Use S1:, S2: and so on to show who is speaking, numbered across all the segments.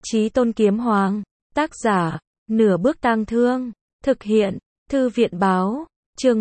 S1: Chí Tôn Kiếm Hoàng. Tác giả, Nửa Bước Tang Thương. Thực hiện, Thư viện Báo. Chương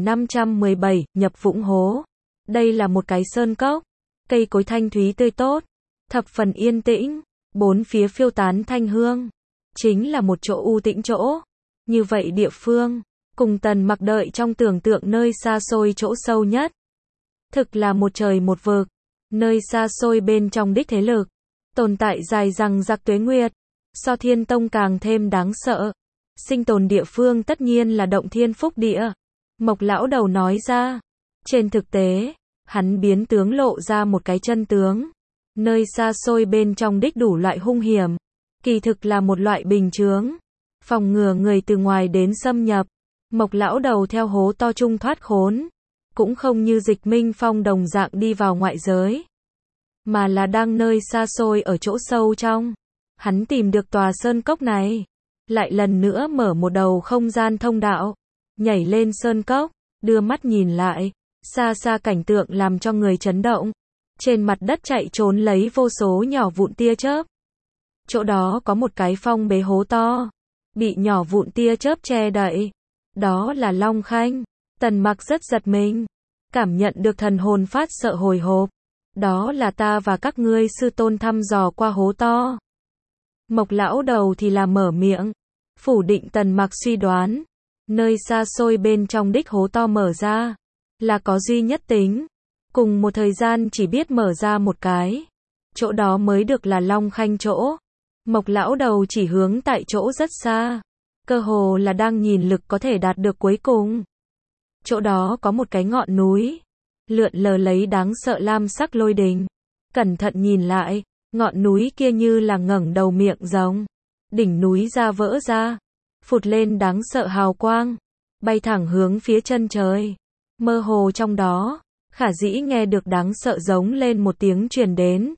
S1: 1517, nhập vũng hố. Đây là một cái sơn cốc. Cây cối thanh thúy tươi tốt. Thập phần yên tĩnh. Bốn phía phiêu tán thanh hương. Chính là một chỗ u tĩnh chỗ. Như vậy địa phương, cùng Tần Mặc đợi trong tưởng tượng nơi xa xôi chỗ sâu nhất. Thực là một trời một vực. Nơi xa xôi bên trong đích thế lực. Tồn tại dài dằng dặc tuế nguyệt. So Thiên Tông càng thêm đáng sợ. Sinh tồn địa phương tất nhiên là động thiên phúc địa. Mộc lão đầu nói ra. Trên thực tế, hắn biến tướng lộ ra một cái chân tướng. Nơi xa xôi bên trong đích đủ loại hung hiểm. Kỳ thực là một loại bình chướng. Phòng ngừa người từ ngoài đến xâm nhập. Mộc lão đầu theo hố to trung thoát khốn. Cũng không như Dịch Minh Phong đồng dạng đi vào ngoại giới. Mà là đang nơi xa xôi ở chỗ sâu trong. Hắn tìm được tòa sơn cốc này. Lại lần nữa mở một đầu không gian thông đạo. Nhảy lên sơn cốc. Đưa mắt nhìn lại. Xa xa cảnh tượng làm cho người chấn động. Trên mặt đất chạy trốn lấy vô số nhỏ vụn tia chớp. Chỗ đó có một cái phong bế hố to. Bị nhỏ vụn tia chớp che đậy. Đó là Long Khanh. Tần Mặc rất giật mình. Cảm nhận được thần hồn phát sợ hồi hộp. Đó là ta và các ngươi sư tôn thăm dò qua hố to. Mộc lão đầu thì là mở miệng. Phủ định Tần Mặc suy đoán. Nơi xa xôi bên trong đích hố to mở ra. Là có duy nhất tính. Cùng một thời gian chỉ biết mở ra một cái. Chỗ đó mới được là Long Khanh chỗ. Mộc lão đầu chỉ hướng tại chỗ rất xa. Cơ hồ là đang nhìn lực có thể đạt được cuối cùng. Chỗ đó có một cái ngọn núi. Lượn lờ lấy đáng sợ lam sắc lôi đình. Cẩn thận nhìn lại. Ngọn núi kia như là ngẩng đầu miệng rồng. Đỉnh núi ra vỡ ra. Phụt lên đáng sợ hào quang. Bay thẳng hướng phía chân trời. Mơ hồ trong đó. Khả dĩ nghe được đáng sợ giống lên một tiếng truyền đến.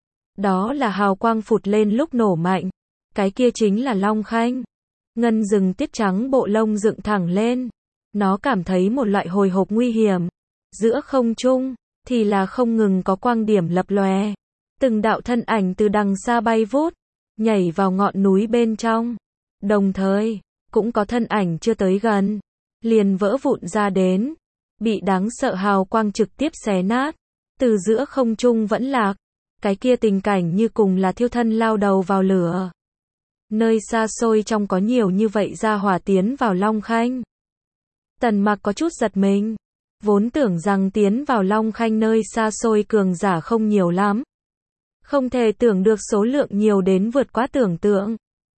S1: Đó là hào quang phụt lên lúc nổ mạnh. Cái kia chính là Long Khanh. Ngân rừng tiết trắng bộ lông dựng thẳng lên. Nó cảm thấy một loại hồi hộp nguy hiểm. Giữa không trung, thì là không ngừng có quang điểm lập lòe. Từng đạo thân ảnh từ đằng xa bay vút, nhảy vào ngọn núi bên trong. Đồng thời, cũng có thân ảnh chưa tới gần, liền vỡ vụn ra đến. Bị đáng sợ hào quang trực tiếp xé nát. Từ giữa không trung vẫn lạc. Cái kia tình cảnh như cùng là thiêu thân lao đầu vào lửa. Nơi xa xôi trong có nhiều như vậy ra hỏa tiến vào Long Khanh. Tần Mặc có chút giật mình. Vốn tưởng rằng tiến vào Long Khanh nơi xa xôi cường giả không nhiều lắm. Không thể tưởng được số lượng nhiều đến vượt quá tưởng tượng.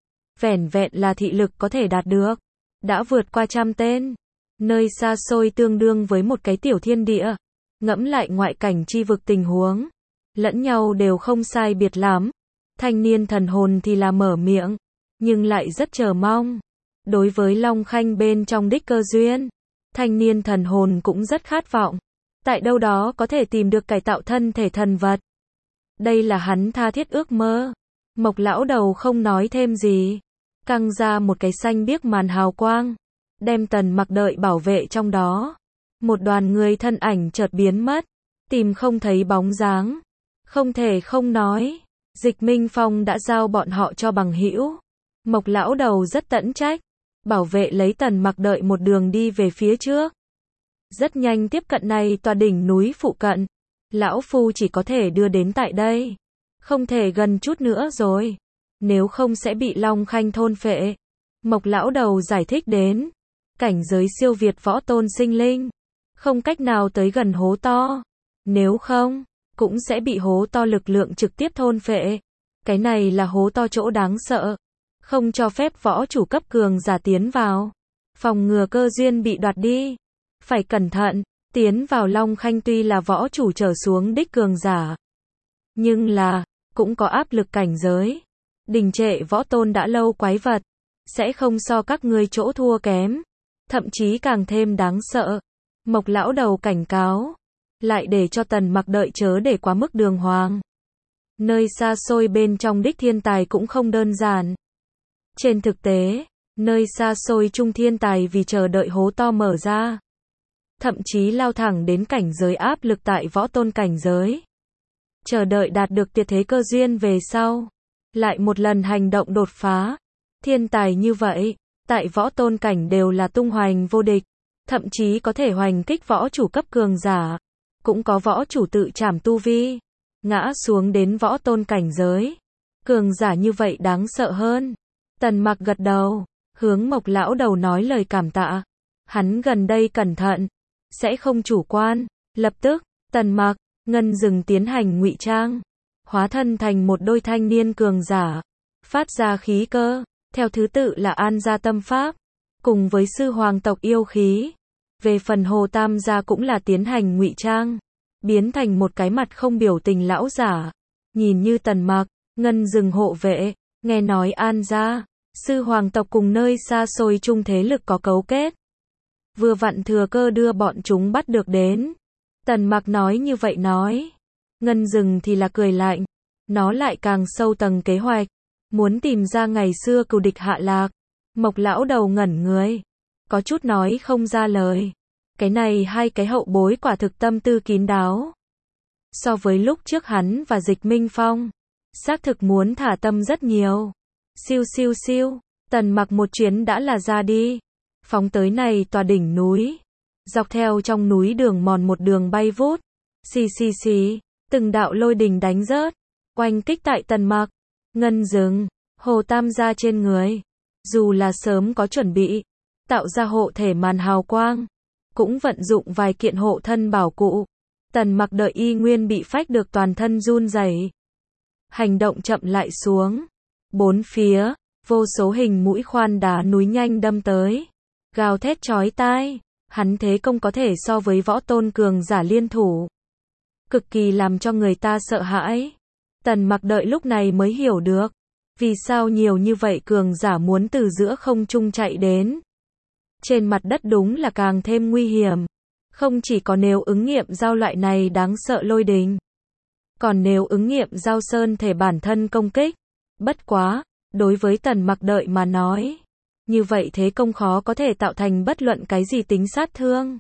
S1: Vẻn vẹn là thị lực có thể đạt được. Đã vượt qua 100 tên. Nơi xa xôi tương đương với một cái tiểu thiên địa. Ngẫm lại ngoại cảnh chi vực tình huống. Lẫn nhau đều không sai biệt lắm. Thanh niên thần hồn thì là mở miệng. Nhưng lại rất chờ mong. Đối với Long Khanh bên trong đích cơ duyên. Thanh niên thần hồn cũng rất khát vọng. Tại đâu đó có thể tìm được cải tạo thân thể thần vật. Đây là hắn tha thiết ước mơ. Mộc lão đầu không nói thêm gì. Căng ra một cái xanh biếc màn hào quang. Đem Tần Mặc đợi bảo vệ trong đó. Một đoàn người thân ảnh chợt biến mất. Tìm không thấy bóng dáng. Không thể không nói. Dịch Minh Phong đã giao bọn họ cho bằng hữu. Mộc lão đầu rất tận trách. Bảo vệ lấy Tần Mặc đợi một đường đi về phía trước. Rất nhanh tiếp cận này tòa đỉnh núi phụ cận. Lão Phu chỉ có thể đưa đến tại đây. Không thể gần chút nữa rồi. Nếu không sẽ bị Long Khanh thôn phệ. Mộc lão đầu giải thích đến. Cảnh giới siêu việt võ tôn sinh linh. Không cách nào tới gần hố to. Nếu không, cũng sẽ bị hố to lực lượng trực tiếp thôn phệ. Cái này là hố to chỗ đáng sợ. Không cho phép võ chủ cấp cường giả tiến vào. Phòng ngừa cơ duyên bị đoạt đi. Phải cẩn thận. Tiến vào Long Khanh tuy là võ chủ trở xuống đích cường giả. Nhưng là, cũng có áp lực cảnh giới. Đình trệ võ tôn đã lâu quái vật. Sẽ không so các ngươi chỗ thua kém. Thậm chí càng thêm đáng sợ. Mộc lão đầu cảnh cáo. Lại để cho Tần Mặc đợi chớ để quá mức đường hoàng. Nơi xa xôi bên trong đích thiên tài cũng không đơn giản. Trên thực tế, nơi xa xôi trung thiên tài vì chờ đợi hố to mở ra. Thậm chí lao thẳng đến cảnh giới áp lực tại võ tôn cảnh giới. Chờ đợi đạt được tuyệt thế cơ duyên về sau. lại một lần hành động đột phá. Thiên tài như vậy, tại võ tôn cảnh đều là tung hoành vô địch, thậm chí có thể hoành kích võ chủ cấp cường giả. Cũng có võ chủ tự trảm tu vi, ngã xuống đến võ tôn cảnh giới. Cường giả như vậy đáng sợ hơn. Tần Mặc gật đầu, hướng Mộc lão đầu nói lời cảm tạ. Hắn gần đây cẩn thận, sẽ không chủ quan. Lập tức, Tần Mặc, Ngân Dừng tiến hành ngụy trang, hóa thân thành một đôi thanh niên cường giả, phát ra khí cơ, theo thứ tự là An gia tâm pháp, cùng với sư hoàng tộc yêu khí. Về phần Hồ Tam gia cũng là tiến hành ngụy trang, biến thành một cái mặt không biểu tình lão giả. Nhìn như Tần Mặc, Ngân Dừng hộ vệ, nghe nói An gia, sư hoàng tộc cùng nơi xa xôi chung thế lực có cấu kết. Vừa vặn thừa cơ đưa bọn chúng bắt được đến. Tần Mặc nói như vậy nói. Ngân Dừng thì là cười lạnh. Nó lại càng sâu tầng kế hoạch, muốn tìm ra ngày xưa cừu địch hạ lạc. Mộc lão đầu ngẩn người, có chút nói không ra lời. Cái này hai cái hậu bối quả thực tâm tư kín đáo. So với lúc trước hắn và Dịch Minh Phong, xác thực muốn thả tâm rất nhiều. Siêu siêu siêu, Tần Mặc một chuyến đã là ra đi, phóng tới này tòa đỉnh núi, dọc theo trong núi đường mòn một đường bay vút. Xì xì xì, từng đạo lôi đình đánh rớt, oanh kích tại Tần Mặc, Ngân Dừng, Hồ Tam gia trên người. Dù là sớm có chuẩn bị, tạo ra hộ thể màn hào quang, cũng vận dụng vài kiện hộ thân bảo cụ. Tần Mặc đợi y nguyên bị phách được toàn thân run rẩy. Hành động chậm lại xuống. Bốn phía, vô số hình mũi khoan đá núi nhanh đâm tới, gào thét chói tai. Hắn thế công có thể so với võ tôn cường giả liên thủ, cực kỳ làm cho người ta sợ hãi. Tần Mặc đợi lúc này mới hiểu được, vì sao nhiều như vậy cường giả muốn từ giữa không trung chạy đến. Trên mặt đất đúng là càng thêm nguy hiểm. Không chỉ có nếu ứng nghiệm giao loại này đáng sợ lôi đình, còn nếu ứng nghiệm giao sơn thể bản thân công kích. Bất quá, đối với Tần Mặc đợi mà nói, như vậy thế công khó có thể tạo thành bất luận cái gì tính sát thương.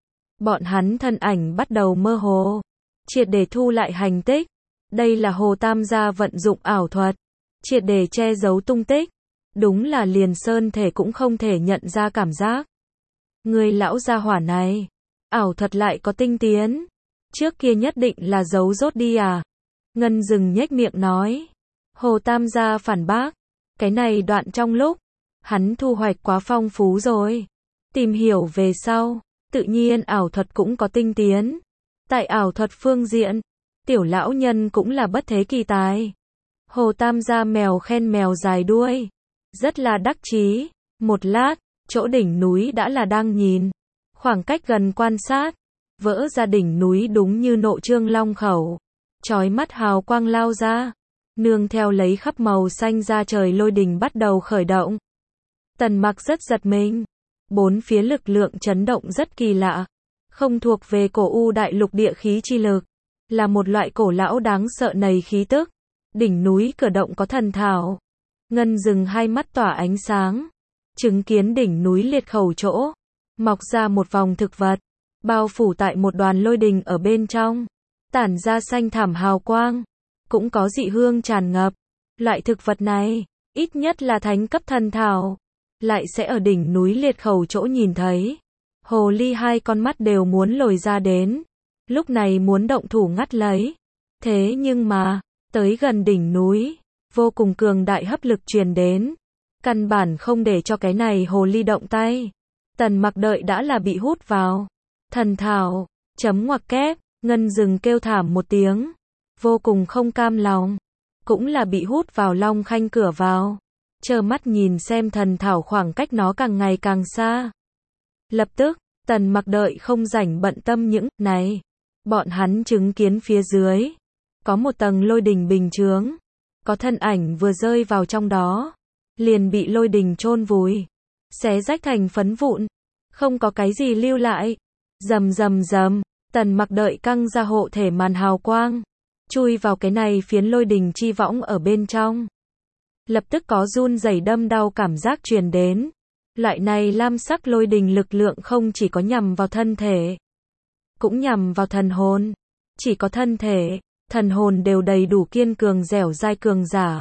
S1: Bọn hắn thân ảnh bắt đầu mơ hồ, triệt để thu lại hành tích. Đây là Hồ Tam gia vận dụng ảo thuật, triệt để che giấu tung tích. Đúng là liền sơn thể cũng không thể nhận ra cảm giác. Người lão gia hỏa này, ảo thuật lại có tinh tiến. Trước kia nhất định là giấu rốt đi à? Ngân Dừng nhếch miệng nói. Hồ Tam gia phản bác. Cái này đoạn trong lúc, hắn thu hoạch quá phong phú rồi. Tìm hiểu về sau, tự nhiên ảo thuật cũng có tinh tiến. Tại ảo thuật phương diện, tiểu lão nhân cũng là bất thế kỳ tài. Hồ Tam gia mèo khen mèo dài đuôi, rất là đắc chí. Một lát, chỗ đỉnh núi đã là đang nhìn. Khoảng cách gần quan sát, vỡ ra đỉnh núi đúng như nộ trương long khẩu. Chói mắt hào quang lao ra, nương theo lấy khắp màu xanh ra trời lôi đình bắt đầu khởi động. Tần Mặc rất giật mình. Bốn phía lực lượng chấn động rất kỳ lạ, không thuộc về cổ u đại lục địa khí chi lực, là một loại cổ lão đáng sợ nầy khí tức. Đỉnh núi cử động có thần thảo. Ngân Dừng hai mắt tỏa ánh sáng, chứng kiến đỉnh núi liệt khẩu chỗ mọc ra một vòng thực vật, bao phủ tại một đoàn lôi đình ở bên trong, tản ra xanh thảm hào quang, cũng có dị hương tràn ngập. Loại thực vật này, ít nhất là thánh cấp thần thảo, lại sẽ ở đỉnh núi liệt khẩu chỗ nhìn thấy. Hồ ly hai con mắt đều muốn lồi ra đến, lúc này muốn động thủ ngắt lấy. Thế nhưng mà, tới gần đỉnh núi, vô cùng cường đại hấp lực truyền đến, căn bản không để cho cái này hồ ly động tay. Tần Mặc đợi đã là bị hút vào. Thần thảo, chấm ngoặc kép, Ngân Dừng kêu thảm một tiếng, vô cùng không cam lòng, cũng là bị hút vào long khanh cửa vào, trơ mắt nhìn xem thần thảo khoảng cách nó càng ngày càng xa. Lập tức, Tần Mặc đợi không rảnh bận tâm những này. Bọn hắn chứng kiến phía dưới, có một tầng lôi đình bình chướng, có thân ảnh vừa rơi vào trong đó, liền bị lôi đình chôn vùi, xé rách thành phấn vụn, không có cái gì lưu lại. Rầm rầm rầm, Tần Mặc đợi căng ra hộ thể màn hào quang, chui vào cái này phiến lôi đình chi võng ở bên trong. Lập tức có run rẩy đâm đau cảm giác truyền đến. Loại này lam sắc lôi đình lực lượng không chỉ có nhằm vào thân thể, cũng nhằm vào thần hồn. Chỉ có thân thể, thần hồn đều đầy đủ kiên cường dẻo dai cường giả,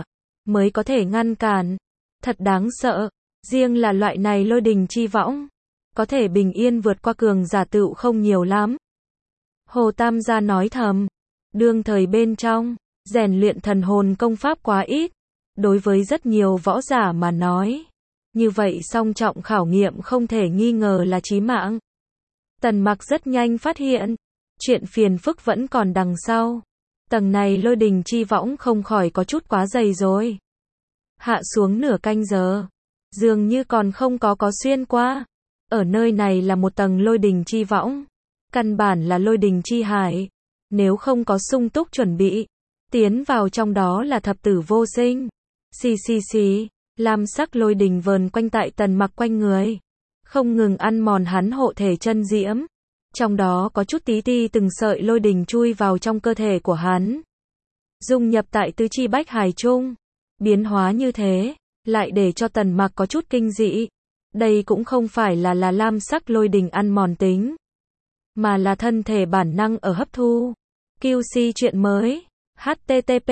S1: mới có thể ngăn cản. Thật đáng sợ, riêng là loại này lôi đình chi võng, có thể bình yên vượt qua cường giả tựu không nhiều lắm. Hồ Tam gia nói thầm, đương thời bên trong, rèn luyện thần hồn công pháp quá ít, đối với rất nhiều võ giả mà nói, như vậy song trọng khảo nghiệm không thể nghi ngờ là chí mạng. Tần Mặc rất nhanh phát hiện, chuyện phiền phức vẫn còn đằng sau. Tầng này lôi đình chi võng không khỏi có chút quá dày rồi. Hạ xuống nửa canh giờ, dường như còn không có xuyên qua. Ở nơi này là một tầng lôi đình chi võng, căn bản là lôi đình chi hải. Nếu không có sung túc chuẩn bị, tiến vào trong đó là thập tử vô sinh. Xì, lam sắc lôi đình vờn quanh tại Tần Mặc quanh người, không ngừng ăn mòn hắn hộ thể chân diễm. Trong đó có chút tí ti từng sợi lôi đình chui vào trong cơ thể của hắn, dung nhập tại tứ chi bách hải chung. Biến hóa như thế, lại để cho Tần Mặc có chút kinh dị. Đây cũng không phải là lam sắc lôi đình ăn mòn tính, mà là thân thể bản năng ở hấp thu. QC chuyện mới. http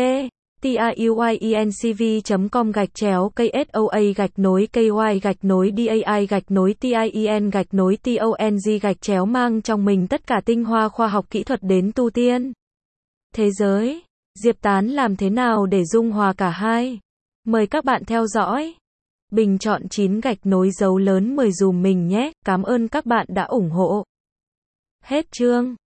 S1: tiuyencv.com/KSOA-KY-DAI-TIEN-TONG mang trong mình tất cả tinh hoa khoa học kỹ thuật đến tu tiên thế giới. Diệp Tán làm thế nào để dung hòa cả hai? Mời các bạn theo dõi. Bình chọn 9 gạch nối dấu lớn 10 dùm mình nhé. Cảm ơn các bạn đã ủng hộ. Hết chương.